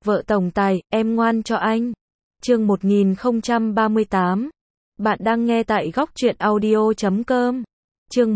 Vợ tổng tài, em ngoan cho anh. Chương 1038. Bạn đang nghe tại góc truyện audio.com. Chương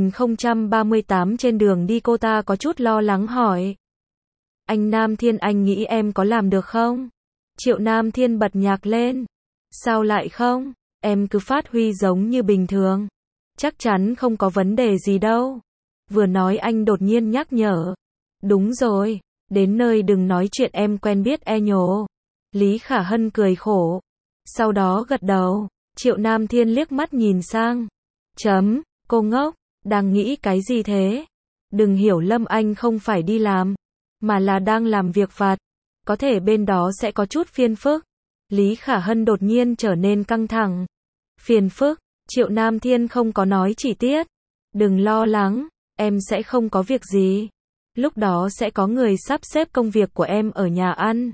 1038. Trên đường đi cô ta có chút lo lắng hỏi. Anh Nam Thiên, anh nghĩ em có làm được không? Triệu Nam Thiên bật nhạc lên. Sao lại không? Em cứ phát huy giống như bình thường. Chắc chắn không có vấn đề gì đâu. Vừa nói anh đột nhiên nhắc nhở. Đúng rồi, đến nơi đừng nói chuyện em quen biết nhổ. Lý Khả Hân cười khổ. Sau đó gật đầu. Triệu Nam Thiên liếc mắt nhìn sang. Cô ngốc, đang nghĩ cái gì thế? Đừng hiểu Lâm Anh không phải đi làm, mà là đang làm việc vặt. Có thể bên đó sẽ có chút phiền phức. Lý Khả Hân đột nhiên trở nên căng thẳng. Phiền phức? Triệu Nam Thiên không có nói chi tiết. Đừng lo lắng, em sẽ không có việc gì. Lúc đó sẽ có người sắp xếp công việc của em ở nhà ăn.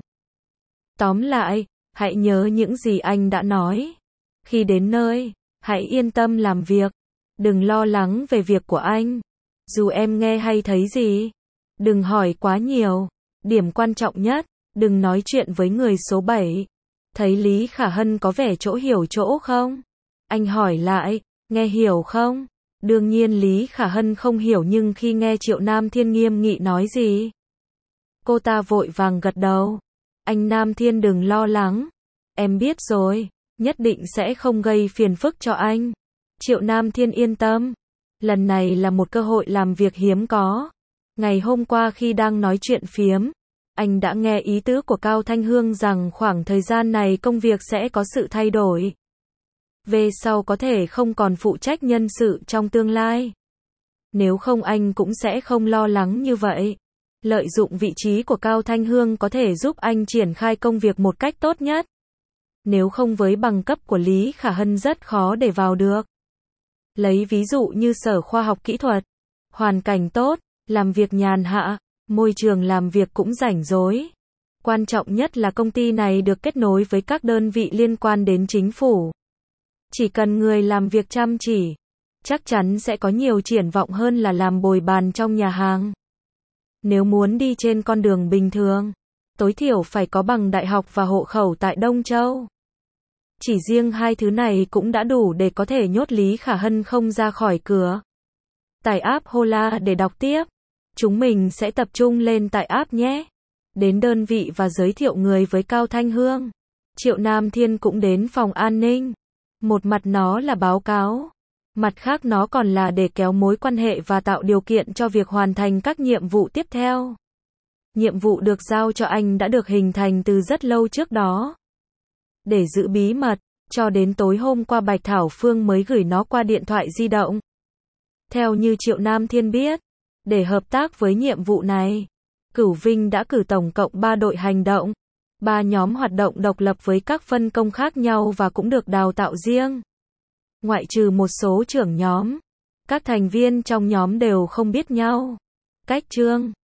Tóm lại, hãy nhớ những gì anh đã nói. Khi đến nơi, hãy yên tâm làm việc. Đừng lo lắng về việc của anh. Dù em nghe hay thấy gì, đừng hỏi quá nhiều. Điểm quan trọng nhất, đừng nói chuyện với người số 7. Thấy Lý Khả Hân có vẻ chỗ hiểu chỗ không? Anh hỏi lại, nghe hiểu không? Đương nhiên Lý Khả Hân không hiểu, nhưng khi nghe Triệu Nam Thiên nghiêm nghị nói gì, cô ta vội vàng gật đầu. Anh Nam Thiên đừng lo lắng. Em biết rồi, nhất định sẽ không gây phiền phức cho anh. Triệu Nam Thiên yên tâm. Lần này là một cơ hội làm việc hiếm có. Ngày hôm qua khi đang nói chuyện phiếm, anh đã nghe ý tứ của Cao Thanh Hương rằng khoảng thời gian này công việc sẽ có sự thay đổi. Về sau có thể không còn phụ trách nhân sự trong tương lai. Nếu không anh cũng sẽ không lo lắng như vậy. Lợi dụng vị trí của Cao Thanh Hương có thể giúp anh triển khai công việc một cách tốt nhất. Nếu không với bằng cấp của Lý Khả Hân rất khó để vào được. Lấy ví dụ như Sở Khoa học Kỹ thuật, hoàn cảnh tốt, làm việc nhàn hạ, môi trường làm việc cũng rảnh rỗi. Quan trọng nhất là công ty này được kết nối với các đơn vị liên quan đến chính phủ. Chỉ cần người làm việc chăm chỉ, chắc chắn sẽ có nhiều triển vọng hơn là làm bồi bàn trong nhà hàng. Nếu muốn đi trên con đường bình thường, tối thiểu phải có bằng đại học và hộ khẩu tại Đông Châu. Chỉ riêng hai thứ này cũng đã đủ để có thể nhốt Lý Khả Hân không ra khỏi cửa. Tải app Hola để đọc tiếp. Chúng mình sẽ tập trung lên tải app nhé. Đến đơn vị và giới thiệu người với Cao Thanh Hương. Triệu Nam Thiên cũng đến phòng an ninh. Một mặt nó là báo cáo, mặt khác nó còn là để kéo mối quan hệ và tạo điều kiện cho việc hoàn thành các nhiệm vụ tiếp theo. Nhiệm vụ được giao cho anh đã được hình thành từ rất lâu trước đó. Để giữ bí mật, cho đến tối hôm qua Bạch Thảo Phương mới gửi nó qua điện thoại di động. Theo như Triệu Nam Thiên biết, để hợp tác với nhiệm vụ này, Cửu Vinh đã cử tổng cộng 3 đội hành động. 3 nhóm hoạt động độc lập với các phân công khác nhau và cũng được đào tạo riêng. Ngoại trừ một số trưởng nhóm, các thành viên trong nhóm đều không biết nhau. Cách chương